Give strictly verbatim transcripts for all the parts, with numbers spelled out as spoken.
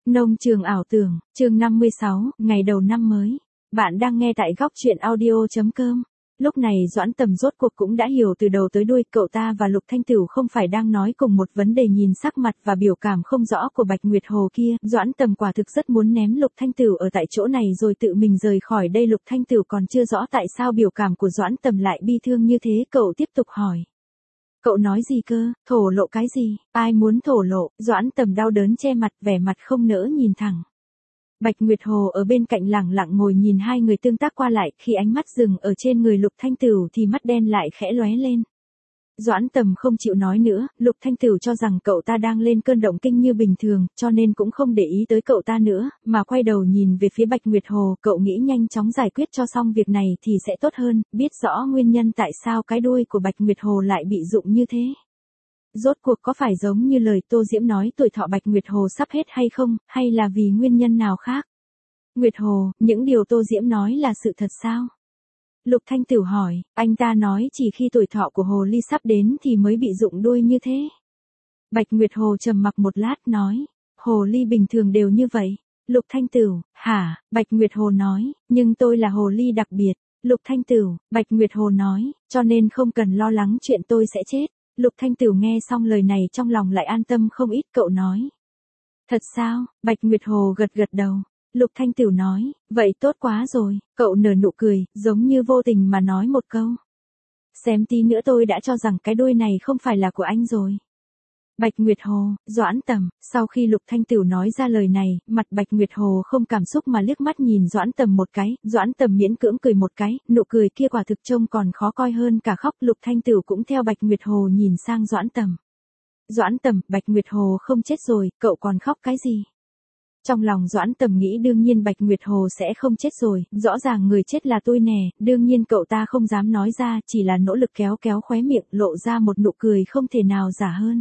Nông trường ảo tưởng, chương năm mươi sáu, ngày đầu năm mới. Bạn đang nghe tại góc truyện audio chấm com. Lúc này Doãn Tầm rốt cuộc cũng đã hiểu từ đầu tới đuôi, cậu ta và Lục Thanh Tửu không phải đang nói cùng một vấn đề. Nhìn sắc mặt và biểu cảm không rõ của Bạch Nguyệt Hồ kia, Doãn Tầm quả thực rất muốn ném Lục Thanh Tửu ở tại chỗ này rồi tự mình rời khỏi đây. Lục Thanh Tửu còn chưa rõ tại sao biểu cảm của Doãn Tầm lại bi thương như thế, cậu tiếp tục hỏi. Cậu nói gì cơ, thổ lộ cái gì, ai muốn thổ lộ? Doãn Tầm đau đớn che mặt, vẻ mặt không nỡ nhìn thẳng. Bạch Nguyệt Hồ ở bên cạnh lẳng lặng ngồi nhìn hai người tương tác qua lại, khi ánh mắt dừng ở trên người Lục Thanh Tửu thì mắt đen lại khẽ lóe lên. Doãn Tầm không chịu nói nữa, Lục Thanh Tửu cho rằng cậu ta đang lên cơn động kinh như bình thường, cho nên cũng không để ý tới cậu ta nữa, mà quay đầu nhìn về phía Bạch Nguyệt Hồ. Cậu nghĩ nhanh chóng giải quyết cho xong việc này thì sẽ tốt hơn, biết rõ nguyên nhân tại sao cái đuôi của Bạch Nguyệt Hồ lại bị rụng như thế. Rốt cuộc có phải giống như lời Tô Diễm nói tuổi thọ Bạch Nguyệt Hồ sắp hết hay không, hay là vì nguyên nhân nào khác? Nguyệt Hồ, những điều Tô Diễm nói là sự thật sao? Lục Thanh Tửu hỏi, anh ta nói chỉ khi tuổi thọ của Hồ Ly sắp đến thì mới bị rụng đuôi như thế. Bạch Nguyệt Hồ trầm mặc một lát nói, Hồ Ly bình thường đều như vậy. Lục Thanh Tửu, hả? Bạch Nguyệt Hồ nói, nhưng tôi là Hồ Ly đặc biệt. Lục Thanh Tửu, Bạch Nguyệt Hồ nói, cho nên không cần lo lắng chuyện tôi sẽ chết. Lục Thanh Tửu nghe xong lời này trong lòng lại an tâm không ít, cậu nói. Thật sao? Bạch Nguyệt Hồ gật gật đầu. Lục Thanh Tửu nói, vậy tốt quá rồi, cậu nở nụ cười, giống như vô tình mà nói một câu. Xém tí nữa tôi đã cho rằng cái đuôi này không phải là của anh rồi. Bạch Nguyệt Hồ, Doãn Tầm, sau khi Lục Thanh Tửu nói ra lời này, mặt Bạch Nguyệt Hồ không cảm xúc mà liếc mắt nhìn Doãn Tầm một cái, Doãn Tầm miễn cưỡng cười một cái, nụ cười kia quả thực trông còn khó coi hơn cả khóc. Lục Thanh Tửu cũng theo Bạch Nguyệt Hồ nhìn sang Doãn Tầm. Doãn Tầm, Bạch Nguyệt Hồ không chết rồi, cậu còn khóc cái gì? Trong lòng Doãn Tầm nghĩ đương nhiên Bạch Nguyệt Hồ sẽ không chết rồi, rõ ràng người chết là tôi nè, đương nhiên cậu ta không dám nói ra, chỉ là nỗ lực kéo kéo khóe miệng, lộ ra một nụ cười không thể nào giả hơn.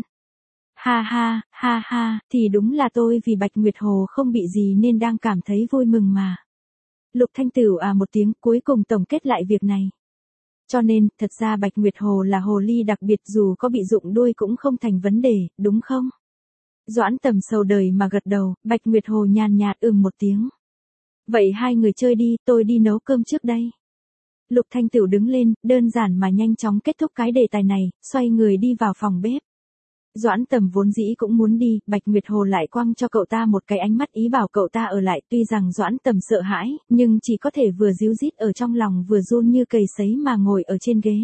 Ha ha, ha ha, thì đúng là tôi vì Bạch Nguyệt Hồ không bị gì nên đang cảm thấy vui mừng mà. Lục Thanh Tửu à một tiếng, cuối cùng tổng kết lại việc này. Cho nên, thật ra Bạch Nguyệt Hồ là Hồ Ly đặc biệt, dù có bị rụng đuôi cũng không thành vấn đề, đúng không? Doãn Tầm sầu đời mà gật đầu, Bạch Nguyệt Hồ nhàn nhạt ừm một tiếng. Vậy hai người chơi đi, tôi đi nấu cơm trước đây. Lục Thanh Tửu đứng lên, đơn giản mà nhanh chóng kết thúc cái đề tài này, xoay người đi vào phòng bếp. Doãn Tầm vốn dĩ cũng muốn đi, Bạch Nguyệt Hồ lại quăng cho cậu ta một cái ánh mắt ý bảo cậu ta ở lại, tuy rằng Doãn Tầm sợ hãi, nhưng chỉ có thể vừa díu dít ở trong lòng vừa run như cầy sấy mà ngồi ở trên ghế.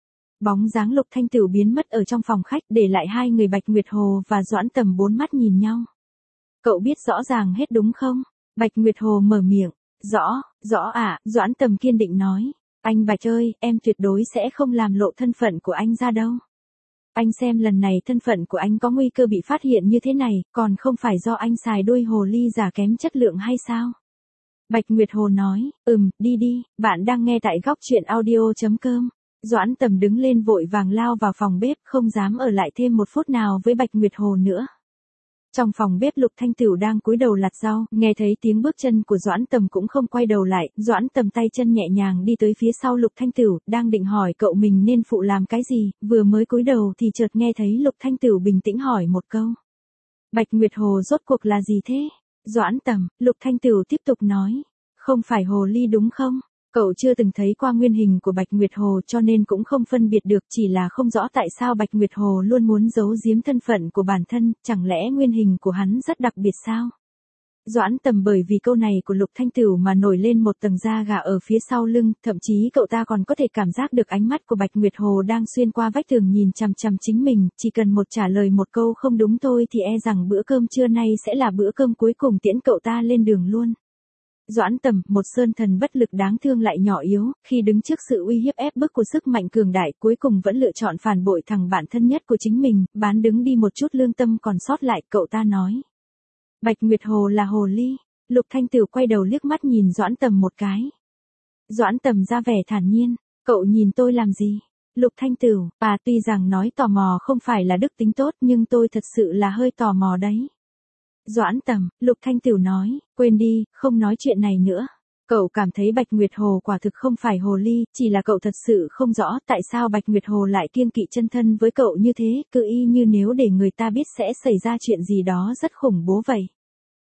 Bóng dáng Lục Thanh Tửu biến mất ở trong phòng khách, để lại hai người Bạch Nguyệt Hồ và Doãn Tầm bốn mắt nhìn nhau. Cậu biết rõ ràng hết đúng không? Bạch Nguyệt Hồ mở miệng. Rõ, rõ ạ, Doãn Tầm kiên định nói. Anh Bạch ơi, em tuyệt đối sẽ không làm lộ thân phận của anh ra đâu. Anh xem lần này thân phận của anh có nguy cơ bị phát hiện như thế này, còn không phải do anh xài đuôi hồ ly giả kém chất lượng hay sao? Bạch Nguyệt Hồ nói, ừm, đi đi, bạn đang nghe tại góc truyện audio chấm com. Doãn Tầm đứng lên vội vàng lao vào phòng bếp, không dám ở lại thêm một phút nào với Bạch Nguyệt Hồ nữa. Trong phòng bếp Lục Thanh Tửu đang cúi đầu lặt rau, nghe thấy tiếng bước chân của Doãn Tầm cũng không quay đầu lại, Doãn Tầm tay chân nhẹ nhàng đi tới phía sau Lục Thanh Tửu, đang định hỏi cậu mình nên phụ làm cái gì, vừa mới cúi đầu thì chợt nghe thấy Lục Thanh Tửu bình tĩnh hỏi một câu. Bạch Nguyệt Hồ rốt cuộc là gì thế? Doãn Tầm, Lục Thanh Tửu tiếp tục nói, không phải hồ ly đúng không? Cậu chưa từng thấy qua nguyên hình của Bạch Nguyệt Hồ cho nên cũng không phân biệt được, chỉ là không rõ tại sao Bạch Nguyệt Hồ luôn muốn giấu giếm thân phận của bản thân, chẳng lẽ nguyên hình của hắn rất đặc biệt sao? Doãn Tầm bởi vì câu này của Lục Thanh Tửu mà nổi lên một tầng da gà ở phía sau lưng, thậm chí cậu ta còn có thể cảm giác được ánh mắt của Bạch Nguyệt Hồ đang xuyên qua vách tường nhìn chằm chằm chính mình, chỉ cần một trả lời một câu không đúng thôi thì e rằng bữa cơm trưa nay sẽ là bữa cơm cuối cùng tiễn cậu ta lên đường luôn. Doãn Tầm, một sơn thần bất lực đáng thương lại nhỏ yếu, khi đứng trước sự uy hiếp ép bức của sức mạnh cường đại, cuối cùng vẫn lựa chọn phản bội thằng bạn thân nhất của chính mình, bán đứng đi một chút lương tâm còn sót lại, cậu ta nói. Bạch Nguyệt Hồ là hồ ly. Lục Thanh Tửu quay đầu liếc mắt nhìn Doãn Tầm một cái. Doãn Tầm ra vẻ thản nhiên, cậu nhìn tôi làm gì? Lục Thanh Tửu, à tuy rằng nói tò mò không phải là đức tính tốt nhưng tôi thật sự là hơi tò mò đấy. Doãn Tầm, Lục Thanh Tửu nói, quên đi, không nói chuyện này nữa. Cậu cảm thấy Bạch Nguyệt Hồ quả thực không phải hồ ly, chỉ là cậu thật sự không rõ tại sao Bạch Nguyệt Hồ lại kiêng kỵ chân thân với cậu như thế, cứ y như nếu để người ta biết sẽ xảy ra chuyện gì đó rất khủng bố vậy.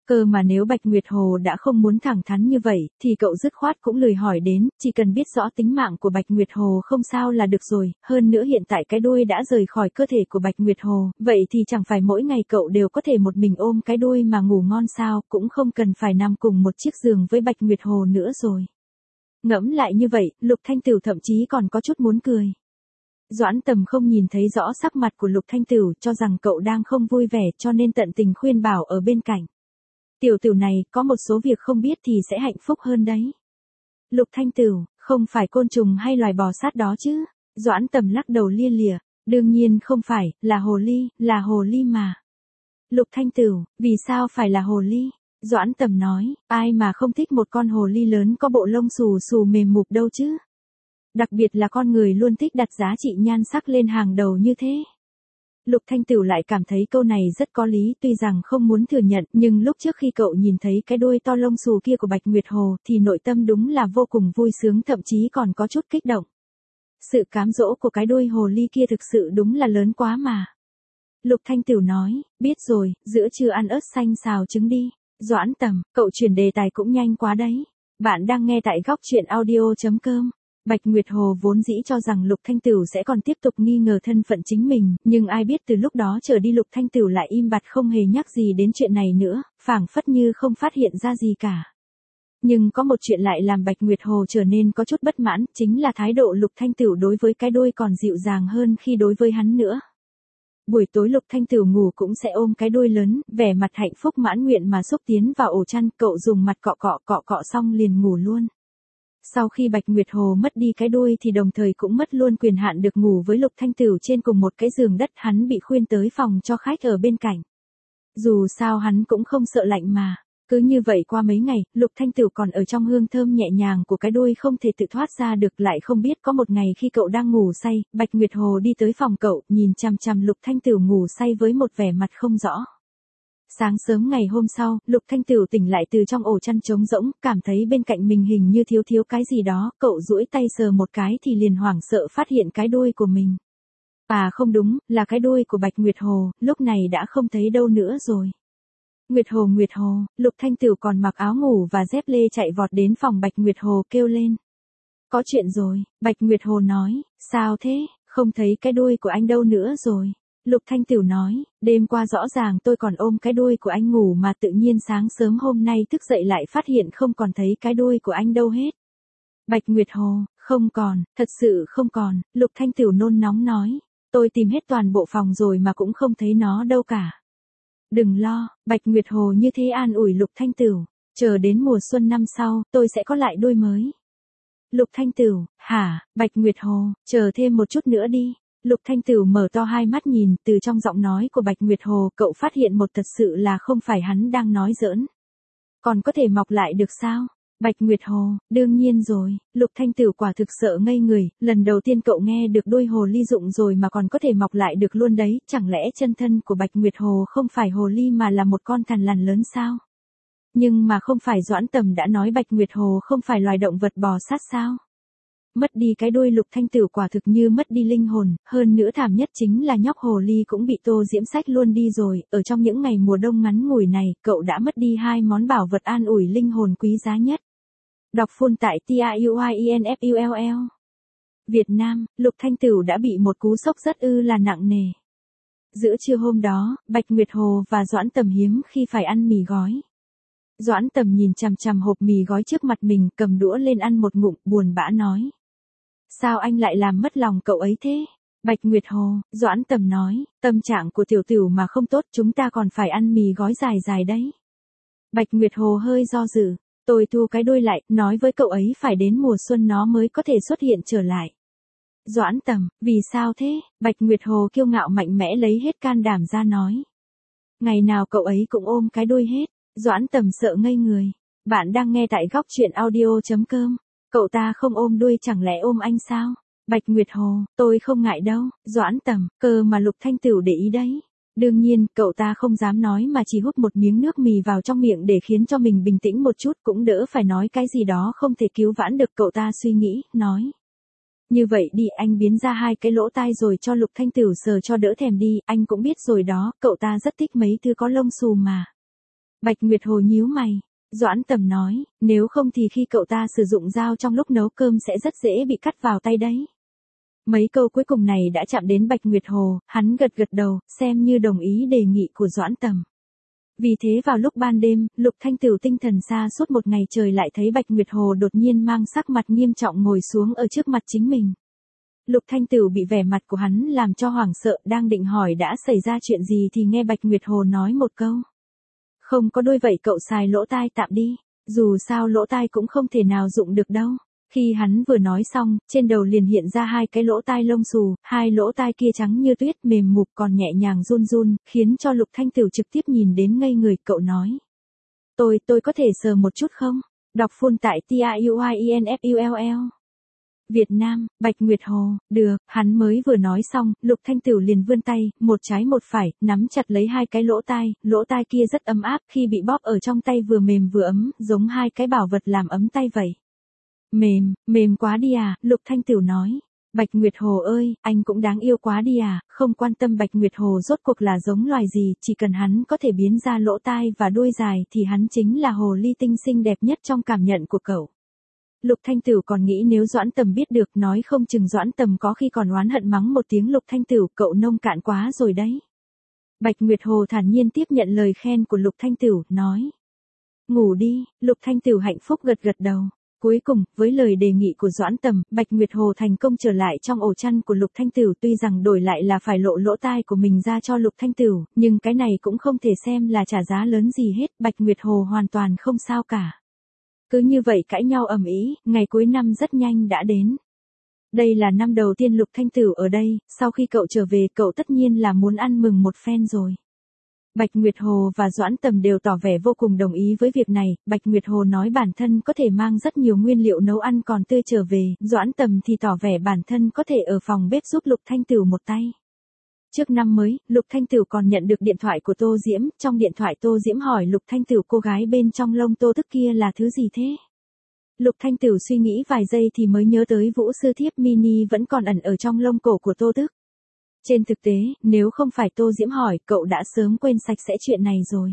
Cơ mà nếu Bạch Nguyệt Hồ đã không muốn thẳng thắn như vậy, thì cậu dứt khoát cũng lười hỏi đến, chỉ cần biết rõ tính mạng của Bạch Nguyệt Hồ không sao là được rồi, hơn nữa hiện tại cái đuôi đã rời khỏi cơ thể của Bạch Nguyệt Hồ, vậy thì chẳng phải mỗi ngày cậu đều có thể một mình ôm cái đuôi mà ngủ ngon sao, cũng không cần phải nằm cùng một chiếc giường với Bạch Nguyệt Hồ nữa rồi. Ngẫm lại như vậy, Lục Thanh Tửu thậm chí còn có chút muốn cười. Doãn Tầm không nhìn thấy rõ sắc mặt của Lục Thanh Tửu, cho rằng cậu đang không vui vẻ cho nên tận tình khuyên bảo ở bên cạnh. Tiểu Tửu này, có một số việc không biết thì sẽ hạnh phúc hơn đấy. Lục Thanh Tửu, không phải côn trùng hay loài bò sát đó chứ? Doãn Tầm lắc đầu lia lịa, đương nhiên không phải, là hồ ly, là hồ ly mà. Lục Thanh Tửu, vì sao phải là hồ ly? Doãn Tầm nói, ai mà không thích một con hồ ly lớn có bộ lông xù xù mềm mục đâu chứ? Đặc biệt là con người luôn thích đặt giá trị nhan sắc lên hàng đầu như thế. Lục Thanh Tửu lại cảm thấy câu này rất có lý, tuy rằng không muốn thừa nhận, nhưng lúc trước khi cậu nhìn thấy cái đuôi to lông xù kia của Bạch Nguyệt Hồ, thì nội tâm đúng là vô cùng vui sướng, thậm chí còn có chút kích động. Sự cám dỗ của cái đuôi hồ ly kia thực sự đúng là lớn quá mà. Lục Thanh Tửu nói, biết rồi, giữa trưa ăn ớt xanh xào trứng đi. Doãn Tầm, cậu chuyển đề tài cũng nhanh quá đấy. Bạn đang nghe tại góc truyện audio chấm com. Bạch Nguyệt Hồ vốn dĩ cho rằng Lục Thanh Tửu sẽ còn tiếp tục nghi ngờ thân phận chính mình, nhưng ai biết từ lúc đó trở đi Lục Thanh Tửu lại im bặt không hề nhắc gì đến chuyện này nữa, phảng phất như không phát hiện ra gì cả. Nhưng có một chuyện lại làm Bạch Nguyệt Hồ trở nên có chút bất mãn, chính là thái độ Lục Thanh Tửu đối với cái đuôi còn dịu dàng hơn khi đối với hắn nữa. Buổi tối Lục Thanh Tửu ngủ cũng sẽ ôm cái đuôi lớn, vẻ mặt hạnh phúc mãn nguyện mà xúc tiến vào ổ chăn, cậu dùng mặt cọ cọ cọ cọ xong liền ngủ luôn. Sau khi Bạch Nguyệt Hồ mất đi cái đuôi thì đồng thời cũng mất luôn quyền hạn được ngủ với Lục Thanh Tửu trên cùng một cái giường đất, hắn bị khuyên tới phòng cho khách ở bên cạnh. Dù sao hắn cũng không sợ lạnh mà. Cứ như vậy qua mấy ngày, Lục Thanh Tửu còn ở trong hương thơm nhẹ nhàng của cái đuôi không thể tự thoát ra được, lại không biết có một ngày khi cậu đang ngủ say, Bạch Nguyệt Hồ đi tới phòng cậu, nhìn chằm chằm Lục Thanh Tửu ngủ say với một vẻ mặt không rõ. Sáng sớm ngày hôm sau, Lục Thanh Tửu tỉnh lại từ trong ổ chăn trống rỗng, cảm thấy bên cạnh mình hình như thiếu thiếu cái gì đó, cậu duỗi tay sờ một cái thì liền hoảng sợ phát hiện cái đuôi của mình. À không đúng, là cái đuôi của Bạch Nguyệt Hồ, lúc này đã không thấy đâu nữa rồi. Nguyệt Hồ Nguyệt Hồ, Lục Thanh Tửu còn mặc áo ngủ và dép lê chạy vọt đến phòng Bạch Nguyệt Hồ kêu lên. Có chuyện rồi, Bạch Nguyệt Hồ nói, sao thế, không thấy cái đuôi của anh đâu nữa rồi. Lục Thanh Tửu nói, đêm qua rõ ràng tôi còn ôm cái đuôi của anh ngủ mà tự nhiên sáng sớm hôm nay thức dậy lại phát hiện không còn thấy cái đuôi của anh đâu hết. Bạch Nguyệt Hồ, không còn, thật sự không còn, Lục Thanh Tửu nôn nóng nói, tôi tìm hết toàn bộ phòng rồi mà cũng không thấy nó đâu cả. Đừng lo, Bạch Nguyệt Hồ như thế an ủi Lục Thanh Tửu, chờ đến mùa xuân năm sau, tôi sẽ có lại đuôi mới. Lục Thanh Tửu, hả, Bạch Nguyệt Hồ, chờ thêm một chút nữa đi. Lục Thanh Tửu mở to hai mắt nhìn, từ trong giọng nói của Bạch Nguyệt Hồ cậu phát hiện một thật sự là không phải hắn đang nói giỡn. Còn có thể mọc lại được sao? Bạch Nguyệt Hồ, đương nhiên rồi, Lục Thanh Tửu quả thực sợ ngây người, lần đầu tiên cậu nghe được đuôi hồ ly dụng rồi mà còn có thể mọc lại được luôn đấy, chẳng lẽ chân thân của Bạch Nguyệt Hồ không phải hồ ly mà là một con thằn lằn lớn sao? Nhưng mà không phải Doãn Tầm đã nói Bạch Nguyệt Hồ không phải loài động vật bò sát sao? Mất đi cái đuôi Lục Thanh Tửu quả thực như mất đi linh hồn, hơn nữa thảm nhất chính là nhóc hồ ly cũng bị Tô Diễm xách luôn đi rồi, ở trong những ngày mùa đông ngắn ngủi này, cậu đã mất đi hai món bảo vật an ủi linh hồn quý giá nhất. Đọc full tại T I U I E N F U L L. Việt Nam, Lục Thanh Tửu đã bị một cú sốc rất ư là nặng nề. Giữa trưa hôm đó, Bạch Nguyệt Hồ và Doãn Tầm hiếm khi phải ăn mì gói. Doãn Tầm nhìn chằm chằm hộp mì gói trước mặt mình, cầm đũa lên ăn một ngụm, buồn bã nói. Sao anh lại làm mất lòng cậu ấy thế? Bạch Nguyệt Hồ, Doãn Tầm nói, tâm trạng của tiểu Tửu mà không tốt, chúng ta còn phải ăn mì gói dài dài đấy. Bạch Nguyệt Hồ hơi do dự, tôi thu cái đuôi lại, nói với cậu ấy phải đến mùa xuân nó mới có thể xuất hiện trở lại. Doãn Tầm, vì sao thế? Bạch Nguyệt Hồ kiêu ngạo mạnh mẽ lấy hết can đảm ra nói. Ngày nào cậu ấy cũng ôm cái đuôi hết. Doãn Tầm sợ ngây người. Bạn đang nghe tại góc truyện audio chấm com. Cậu ta không ôm đuôi chẳng lẽ ôm anh sao? Bạch Nguyệt Hồ, tôi không ngại đâu. Doãn Tầm, cơ mà Lục Thanh Tửu để ý đấy. Đương nhiên, cậu ta không dám nói mà chỉ hút một miếng nước mì vào trong miệng để khiến cho mình bình tĩnh một chút, cũng đỡ phải nói cái gì đó không thể cứu vãn được. Cậu ta suy nghĩ, nói. Như vậy đi, anh biến ra hai cái lỗ tai rồi cho Lục Thanh Tửu sờ cho đỡ thèm đi, anh cũng biết rồi đó, cậu ta rất thích mấy thứ có lông xù mà. Bạch Nguyệt Hồ nhíu mày. Doãn Tầm nói, nếu không thì khi cậu ta sử dụng dao trong lúc nấu cơm sẽ rất dễ bị cắt vào tay đấy. Mấy câu cuối cùng này đã chạm đến Bạch Nguyệt Hồ, hắn gật gật đầu, xem như đồng ý đề nghị của Doãn Tầm. Vì thế vào lúc ban đêm, Lục Thanh Tửu tinh thần xa suốt một ngày trời lại thấy Bạch Nguyệt Hồ đột nhiên mang sắc mặt nghiêm trọng ngồi xuống ở trước mặt chính mình. Lục Thanh Tửu bị vẻ mặt của hắn làm cho hoảng sợ, đang định hỏi đã xảy ra chuyện gì thì nghe Bạch Nguyệt Hồ nói một câu. Không có đôi vậy cậu xài lỗ tai tạm đi, dù sao lỗ tai cũng không thể nào dụng được đâu. Khi hắn vừa nói xong, trên đầu liền hiện ra hai cái lỗ tai lông xù, hai lỗ tai kia trắng như tuyết mềm mục còn nhẹ nhàng run run, khiến cho Lục Thanh Tửu trực tiếp nhìn đến ngây người. Cậu nói. Tôi, tôi có thể sờ một chút không? Đọc full tại T I U I E N F U L L. Việt Nam, Bạch Nguyệt Hồ, được, hắn mới vừa nói xong, Lục Thanh Tửu liền vươn tay, một trái một phải, nắm chặt lấy hai cái lỗ tai, lỗ tai kia rất ấm áp, khi bị bóp ở trong tay vừa mềm vừa ấm, giống hai cái bảo vật làm ấm tay vậy. Mềm, mềm quá đi à, Lục Thanh Tửu nói. Bạch Nguyệt Hồ ơi, anh cũng đáng yêu quá đi à, không quan tâm Bạch Nguyệt Hồ rốt cuộc là giống loài gì, chỉ cần hắn có thể biến ra lỗ tai và đuôi dài thì hắn chính là hồ ly tinh xinh đẹp nhất trong cảm nhận của cậu. Lục Thanh Tửu còn nghĩ nếu Doãn Tầm biết được nói không chừng Doãn Tầm có khi còn oán hận mắng một tiếng Lục Thanh Tửu cậu nông cạn quá rồi đấy. Bạch Nguyệt Hồ thản nhiên tiếp nhận lời khen của Lục Thanh Tửu, nói. Ngủ đi, Lục Thanh Tửu hạnh phúc gật gật đầu. Cuối cùng, với lời đề nghị của Doãn Tầm, Bạch Nguyệt Hồ thành công trở lại trong ổ chăn của Lục Thanh Tửu, tuy rằng đổi lại là phải lộ lỗ tai của mình ra cho Lục Thanh Tửu, nhưng cái này cũng không thể xem là trả giá lớn gì hết, Bạch Nguyệt Hồ hoàn toàn không sao cả. Cứ như vậy cãi nhau ầm ĩ, ngày cuối năm rất nhanh đã đến. Đây là năm đầu tiên Lục Thanh Tửu ở đây, sau khi cậu trở về cậu tất nhiên là muốn ăn mừng một phen rồi. Bạch Nguyệt Hồ và Doãn Tầm đều tỏ vẻ vô cùng đồng ý với việc này, Bạch Nguyệt Hồ nói bản thân có thể mang rất nhiều nguyên liệu nấu ăn còn tươi trở về, Doãn Tầm thì tỏ vẻ bản thân có thể ở phòng bếp giúp Lục Thanh Tửu một tay. Trước năm mới, Lục Thanh Tửu còn nhận được điện thoại của Tô Diễm, trong điện thoại Tô Diễm hỏi Lục Thanh Tửu cô gái bên trong lông Tô Tức kia là thứ gì thế? Lục Thanh Tửu suy nghĩ vài giây thì mới nhớ tới Vũ Sư Thiếp mini vẫn còn ẩn ở trong lông cổ của Tô Tức. Trên thực tế, nếu không phải Tô Diễm hỏi, cậu đã sớm quên sạch sẽ chuyện này rồi.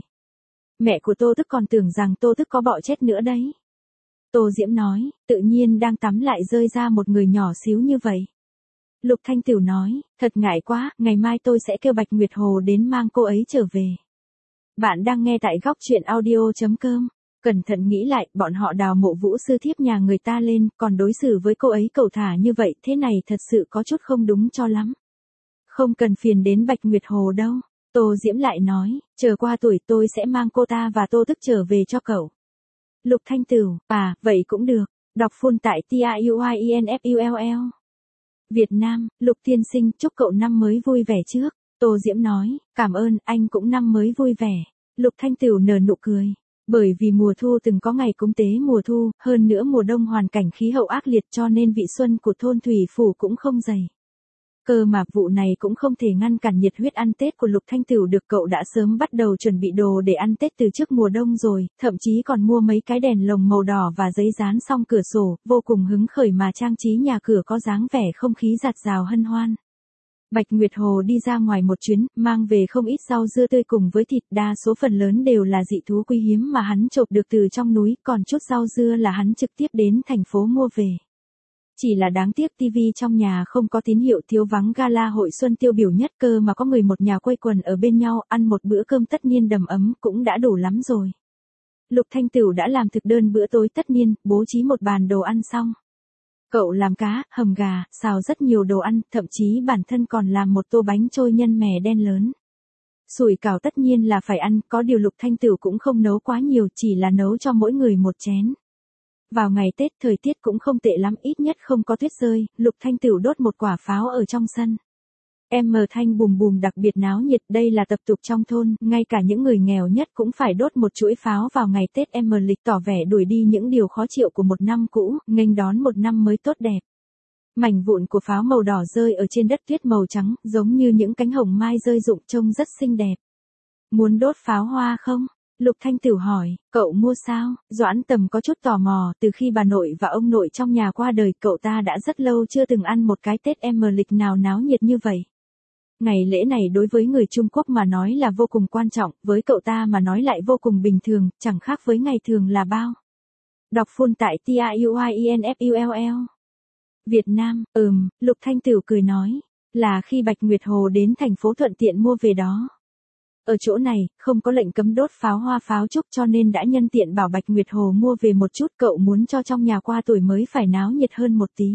Mẹ của Tô Tức còn tưởng rằng Tô Tức có bọ chết nữa đấy. Tô Diễm nói, tự nhiên đang tắm lại rơi ra một người nhỏ xíu như vậy. Lục Thanh Tửu nói, thật ngại quá, ngày mai tôi sẽ kêu Bạch Nguyệt Hồ đến mang cô ấy trở về. Bạn đang nghe tại góc truyện audio chấm com. Cẩn thận nghĩ lại, bọn họ đào mộ Vũ Sư Thiếp nhà người ta lên, còn đối xử với cô ấy cẩu thả như vậy, thế này thật sự có chút không đúng cho lắm. Không cần phiền đến Bạch Nguyệt Hồ đâu. Tô Diễm lại nói, chờ qua tuổi tôi sẽ mang cô ta và Tô Tức trở về cho cậu. Lục Thanh Tửu, à, vậy cũng được. Đọc full tại T I U I E N F U L L. Việt Nam, Lục tiên sinh chúc cậu năm mới vui vẻ trước. Tô Diễm nói, cảm ơn, anh cũng năm mới vui vẻ. Lục Thanh Tửu nở nụ cười. Bởi vì mùa thu từng có ngày cúng tế mùa thu, hơn nữa mùa đông hoàn cảnh khí hậu ác liệt cho nên vị xuân của thôn Thủy Phủ cũng không dày. Cơ mà vụ này cũng không thể ngăn cản nhiệt huyết ăn Tết của Lục Thanh Tửu được, cậu đã sớm bắt đầu chuẩn bị đồ để ăn Tết từ trước mùa đông rồi, thậm chí còn mua mấy cái đèn lồng màu đỏ và giấy dán xong cửa sổ, vô cùng hứng khởi mà trang trí nhà cửa có dáng vẻ không khí rạt rào hân hoan. Bạch Nguyệt Hồ đi ra ngoài một chuyến, mang về không ít rau dưa tươi cùng với thịt, đa số phần lớn đều là dị thú quý hiếm mà hắn chộp được từ trong núi, còn chút rau dưa là hắn trực tiếp đến thành phố mua về. Chỉ là đáng tiếc tivi trong nhà không có tín hiệu, thiếu vắng gala hội xuân tiêu biểu nhất, cơ mà có người một nhà quây quần ở bên nhau ăn một bữa cơm tất niên đầm ấm cũng đã đủ lắm rồi. Lục Thanh Tửu đã làm thực đơn bữa tối tất niên, bố trí một bàn đồ ăn xong. Cậu làm cá, hầm gà, xào rất nhiều đồ ăn, thậm chí bản thân còn làm một tô bánh trôi nhân mè đen lớn. Sủi cảo tất nhiên là phải ăn, có điều Lục Thanh Tửu cũng không nấu quá nhiều, chỉ là nấu cho mỗi người một chén. Vào ngày Tết thời tiết cũng không tệ lắm, ít nhất không có tuyết rơi, Lục Thanh Tửu đốt một quả pháo ở trong sân. Em mờ thanh bùm bùm đặc biệt náo nhiệt, đây là tập tục trong thôn, ngay cả những người nghèo nhất cũng phải đốt một chuỗi pháo vào ngày Tết em mờ lịch, tỏ vẻ đuổi đi những điều khó chịu của một năm cũ, nghênh đón một năm mới tốt đẹp. Mảnh vụn của pháo màu đỏ rơi ở trên đất tuyết màu trắng, giống như những cánh hồng mai rơi rụng, trông rất xinh đẹp. Muốn đốt pháo hoa không? Lục Thanh Tửu hỏi, cậu mua sao? Doãn Tầm có chút tò mò, từ khi bà nội và ông nội trong nhà qua đời, cậu ta đã rất lâu chưa từng ăn một cái Tết em mờ lịch nào náo nhiệt như vậy. Ngày lễ này đối với người Trung Quốc mà nói là vô cùng quan trọng, với cậu ta mà nói lại vô cùng bình thường, chẳng khác với ngày thường là bao. Đọc full tại TIUIENFULL. Việt Nam, ừm, Lục Thanh Tửu cười nói, là khi Bạch Nguyệt Hồ đến thành phố thuận tiện mua về đó. Ở chỗ này, không có lệnh cấm đốt pháo hoa pháo trúc cho nên đã nhân tiện bảo Bạch Nguyệt Hồ mua về một chút, cậu muốn cho trong nhà qua tuổi mới phải náo nhiệt hơn một tí.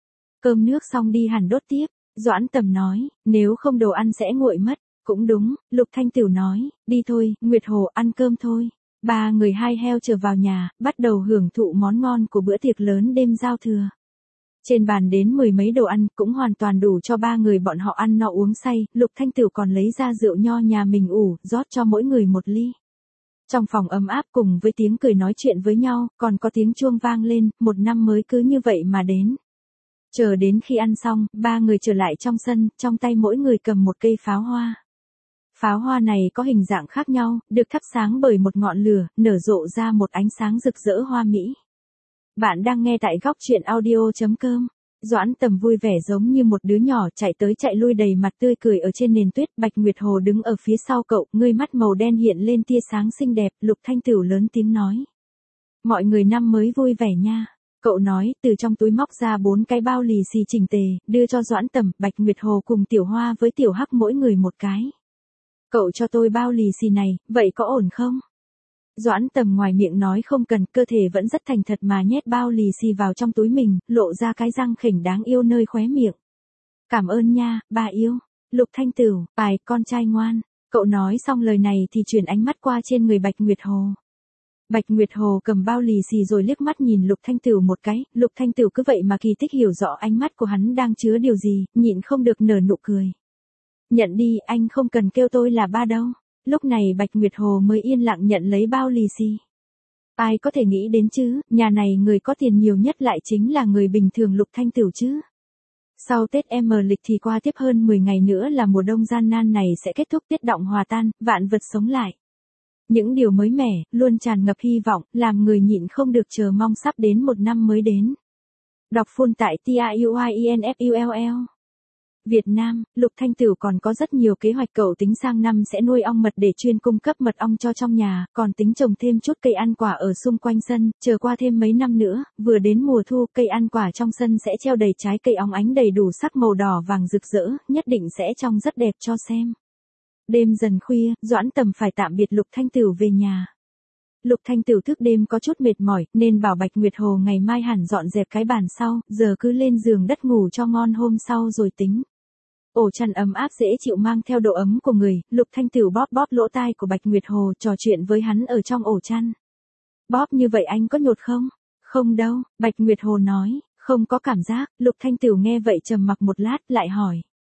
Cơm nước xong đi hẳn đốt tiếp, Doãn Tầm nói, nếu không đồ ăn sẽ nguội mất. Cũng đúng, Lục Thanh Tửu nói, đi thôi, Nguyệt Hồ ăn cơm thôi. Ba người hai heo trở vào nhà, bắt đầu hưởng thụ món ngon của bữa tiệc lớn đêm giao thừa. Trên bàn đến mười mấy đồ ăn, cũng hoàn toàn đủ cho ba người bọn họ ăn no uống say, Lục Thanh Tửu còn lấy ra rượu nho nhà mình ủ, rót cho mỗi người một ly. Trong phòng ấm áp cùng với tiếng cười nói chuyện với nhau, còn có tiếng chuông vang lên, một năm mới cứ như vậy mà đến. Chờ đến khi ăn xong, ba người trở lại trong sân, trong tay mỗi người cầm một cây pháo hoa. Pháo hoa này có hình dạng khác nhau, được thắp sáng bởi một ngọn lửa, nở rộ ra một ánh sáng rực rỡ hoa mỹ. Bạn đang nghe tại góc truyện audio.com. Doãn Tầm vui vẻ giống như một đứa nhỏ chạy tới chạy lui đầy mặt tươi cười ở trên nền tuyết. Bạch Nguyệt Hồ đứng ở phía sau cậu, ngươi mắt màu đen hiện lên tia sáng xinh đẹp. Lục Thanh Tửu lớn tiếng nói. Mọi người năm mới vui vẻ nha. Cậu nói, từ trong túi móc ra bốn cái bao lì xì chỉnh tề, đưa cho Doãn Tầm, Bạch Nguyệt Hồ cùng Tiểu Hoa với Tiểu Hắc mỗi người một cái. Cậu cho tôi bao lì xì này, vậy có ổn không? Doãn Tầm ngoài miệng nói không cần, cơ thể vẫn rất thành thật mà nhét bao lì xì vào trong túi mình, lộ ra cái răng khỉnh đáng yêu nơi khóe miệng. Cảm ơn nha, bà yêu. Lục Thanh Tửu, bài, con trai ngoan. Cậu nói xong lời này thì chuyển ánh mắt qua trên người Bạch Nguyệt Hồ. Bạch Nguyệt Hồ cầm bao lì xì rồi liếc mắt nhìn Lục Thanh Tửu một cái, Lục Thanh Tửu cứ vậy mà kỳ tích hiểu rõ ánh mắt của hắn đang chứa điều gì, nhịn không được nở nụ cười. Nhận đi, anh không cần kêu tôi là ba đâu. Lúc này Bạch Nguyệt Hồ mới yên lặng nhận lấy bao lì xì. Ai có thể nghĩ đến chứ, nhà này người có tiền nhiều nhất lại chính là người bình thường Lục Thanh Tửu chứ. Sau Tết âm lịch thì qua tiếp hơn mười ngày nữa là mùa đông gian nan này sẽ kết thúc, tiết động hòa tan, vạn vật sống lại. Những điều mới mẻ, luôn tràn ngập hy vọng, làm người nhịn không được chờ mong sắp đến một năm mới đến. Đọc full tại TIUIENFULL. Việt Nam, Lục Thanh Tửu còn có rất nhiều kế hoạch, cậu tính sang năm sẽ nuôi ong mật để chuyên cung cấp mật ong cho trong nhà, còn tính trồng thêm chút cây ăn quả ở xung quanh sân, chờ qua thêm mấy năm nữa, vừa đến mùa thu, cây ăn quả trong sân sẽ treo đầy trái cây óng ánh đầy đủ sắc màu đỏ vàng rực rỡ, nhất định sẽ trông rất đẹp cho xem. Đêm dần khuya, Doãn Tầm phải tạm biệt Lục Thanh Tửu về nhà. Lục Thanh Tửu thức đêm có chút mệt mỏi, nên bảo Bạch Nguyệt Hồ ngày mai hẳn dọn dẹp cái bàn sau, giờ cứ lên giường đất ngủ cho ngon hôm sau rồi tính. Ổ chăn ấm áp dễ chịu mang theo độ ấm của người, Lục Thanh Tửu bóp bóp lỗ tai của Bạch Nguyệt Hồ, trò chuyện với hắn ở trong ổ chăn. Bóp như vậy anh có nhột không? Không đâu, Bạch Nguyệt Hồ nói, không có cảm giác. Lục Thanh Tửu nghe vậy trầm mặc một lát, lại hỏi.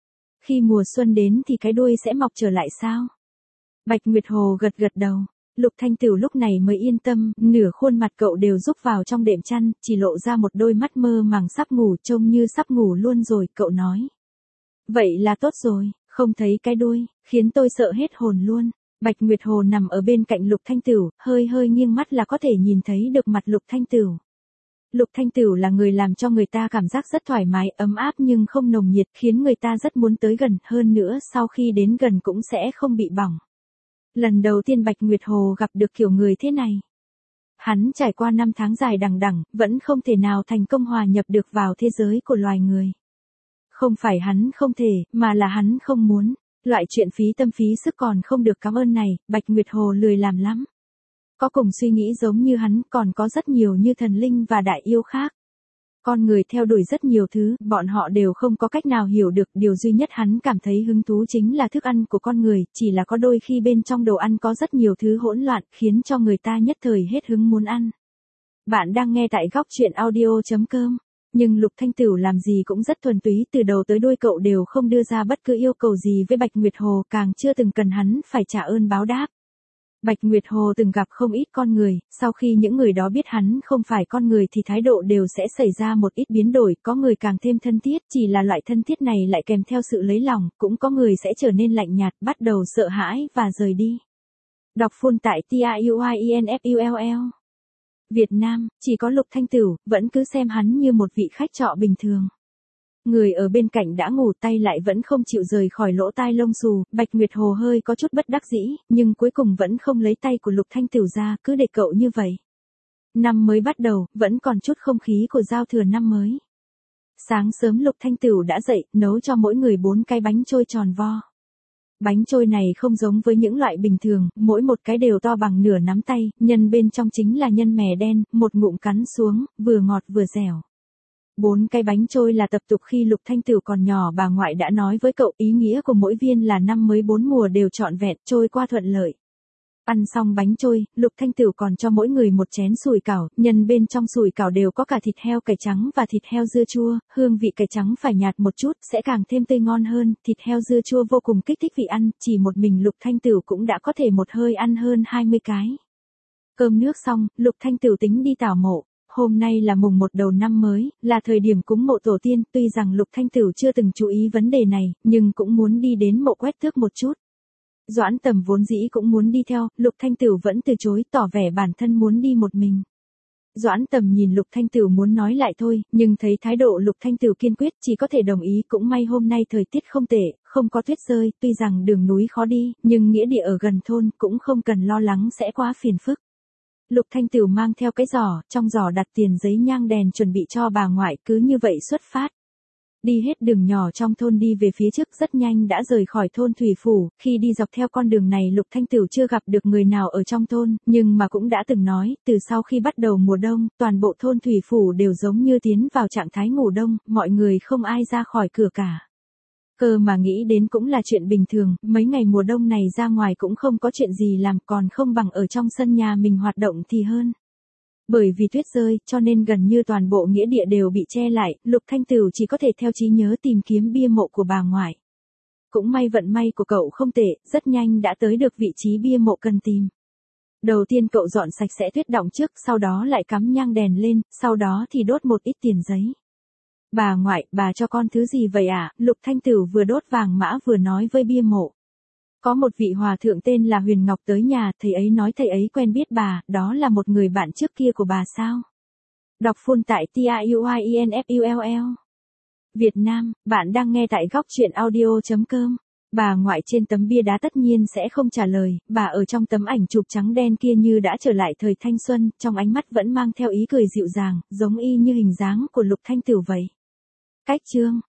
Khi mùa xuân đến thì cái đuôi sẽ mọc trở lại sao? Bạch Nguyệt Hồ gật gật đầu. Lục Thanh Tửu lúc này mới yên tâm, nửa khuôn mặt cậu đều rúc vào trong đệm chăn, chỉ lộ ra một đôi mắt mơ màng sắp ngủ, trông như sắp ngủ luôn rồi, cậu nói. Vậy là tốt rồi, không thấy cái đuôi, khiến tôi sợ hết hồn luôn. Bạch Nguyệt Hồ nằm ở bên cạnh Lục Thanh Tửu, hơi hơi nghiêng mắt là có thể nhìn thấy được mặt Lục Thanh Tửu. Lục Thanh Tửu là người làm cho người ta cảm giác rất thoải mái, ấm áp nhưng không nồng nhiệt, khiến người ta rất muốn tới gần, hơn nữa sau khi đến gần cũng sẽ không bị bỏng. Lần đầu tiên Bạch Nguyệt Hồ gặp được kiểu người thế này. Hắn trải qua năm tháng dài đằng đẵng, vẫn không thể nào thành công hòa nhập được vào thế giới của loài người. Không phải hắn không thể, mà là hắn không muốn. Loại chuyện phí tâm phí sức còn không được cảm ơn này, Bạch Nguyệt Hồ lười làm lắm. Có cùng suy nghĩ giống như hắn, còn có rất nhiều như thần linh và đại yêu khác. Con người theo đuổi rất nhiều thứ, bọn họ đều không có cách nào hiểu được, điều duy nhất hắn cảm thấy hứng thú chính là thức ăn của con người, chỉ là có đôi khi bên trong đồ ăn có rất nhiều thứ hỗn loạn, khiến cho người ta nhất thời hết hứng muốn ăn. Bạn đang nghe tại góc truyện audio.com. Nhưng Lục Thanh Tửu làm gì cũng rất thuần túy, từ đầu tới đuôi cậu đều không đưa ra bất cứ yêu cầu gì với Bạch Nguyệt Hồ, càng chưa từng cần hắn phải trả ơn báo đáp. Bạch Nguyệt Hồ từng gặp không ít con người, sau khi những người đó biết hắn không phải con người thì thái độ đều sẽ xảy ra một ít biến đổi, có người càng thêm thân thiết, chỉ là loại thân thiết này lại kèm theo sự lấy lòng, cũng có người sẽ trở nên lạnh nhạt, bắt đầu sợ hãi và rời đi. Đọc full tại TIUIENFULL. Việt Nam, chỉ có Lục Thanh Tửu, vẫn cứ xem hắn như một vị khách trọ bình thường. Người ở bên cạnh đã ngủ tay lại vẫn không chịu rời khỏi lỗ tai lông xù, Bạch Nguyệt Hồ hơi có chút bất đắc dĩ, nhưng cuối cùng vẫn không lấy tay của Lục Thanh Tửu ra, cứ để cậu như vậy. Năm mới bắt đầu, vẫn còn chút không khí của giao thừa năm mới. Sáng sớm Lục Thanh Tửu đã dậy, nấu cho mỗi người bốn cái bánh trôi tròn vo. Bánh trôi này không giống với những loại bình thường, mỗi một cái đều to bằng nửa nắm tay, nhân bên trong chính là nhân mè đen, một ngụm cắn xuống, vừa ngọt vừa dẻo. Bốn cái bánh trôi là tập tục khi Lục Thanh Tửu còn nhỏ, bà ngoại đã nói với cậu, ý nghĩa của mỗi viên là năm mới bốn mùa đều trọn vẹn, trôi qua thuận lợi. Ăn xong bánh trôi, Lục Thanh Tửu còn cho mỗi người một chén sủi cảo, nhân bên trong sủi cảo đều có cả thịt heo cải trắng và thịt heo dưa chua, hương vị cải trắng phải nhạt một chút, sẽ càng thêm tươi ngon hơn, thịt heo dưa chua vô cùng kích thích vị ăn, chỉ một mình Lục Thanh Tửu cũng đã có thể một hơi ăn hơn hai mươi cái. Cơm nước xong, Lục Thanh Tửu tính đi tảo mộ. Hôm nay là mùng một đầu năm mới, là thời điểm cúng mộ tổ tiên, tuy rằng Lục Thanh Tửu chưa từng chú ý vấn đề này, nhưng cũng muốn đi đến mộ quét tước một chút. Doãn Tầm vốn dĩ cũng muốn đi theo, Lục Thanh Tửu vẫn từ chối, tỏ vẻ bản thân muốn đi một mình. Doãn Tầm nhìn Lục Thanh Tửu muốn nói lại thôi, nhưng thấy thái độ Lục Thanh Tửu kiên quyết, chỉ có thể đồng ý, cũng may hôm nay thời tiết không tệ, không có tuyết rơi, tuy rằng đường núi khó đi, nhưng nghĩa địa ở gần thôn, cũng không cần lo lắng sẽ quá phiền phức. Lục Thanh Tửu mang theo cái giỏ, trong giỏ đặt tiền giấy nhang đèn chuẩn bị cho bà ngoại, cứ như vậy xuất phát. Đi hết đường nhỏ trong thôn đi về phía trước, rất nhanh đã rời khỏi thôn Thủy Phủ, khi đi dọc theo con đường này Lục Thanh Tửu chưa gặp được người nào ở trong thôn, nhưng mà cũng đã từng nói, từ sau khi bắt đầu mùa đông, toàn bộ thôn Thủy Phủ đều giống như tiến vào trạng thái ngủ đông, mọi người không ai ra khỏi cửa cả. Cơ mà nghĩ đến cũng là chuyện bình thường, mấy ngày mùa đông này ra ngoài cũng không có chuyện gì làm, còn không bằng ở trong sân nhà mình hoạt động thì hơn. Bởi vì tuyết rơi, cho nên gần như toàn bộ nghĩa địa đều bị che lại, Lục Thanh Tửu chỉ có thể theo trí nhớ tìm kiếm bia mộ của bà ngoại. Cũng may vận may của cậu không tệ, rất nhanh đã tới được vị trí bia mộ cần tìm. Đầu tiên cậu dọn sạch sẽ tuyết đọng trước, sau đó lại cắm nhang đèn lên, sau đó thì đốt một ít tiền giấy. Bà ngoại, bà cho con thứ gì vậy ạ? À? Lục Thanh Tửu vừa đốt vàng mã vừa nói với bia mộ. Có một vị hòa thượng tên là Huyền Ngọc tới nhà, thầy ấy nói thầy ấy quen biết bà, đó là một người bạn trước kia của bà sao? Đọc full tại T I U I E N F U L L. Việt Nam, bạn đang nghe tại góc truyện audio.com. Bà ngoại trên tấm bia đá tất nhiên sẽ không trả lời, bà ở trong tấm ảnh chụp trắng đen kia như đã trở lại thời thanh xuân, trong ánh mắt vẫn mang theo ý cười dịu dàng, giống y như hình dáng của Lục Thanh Tửu vậy. Cách chương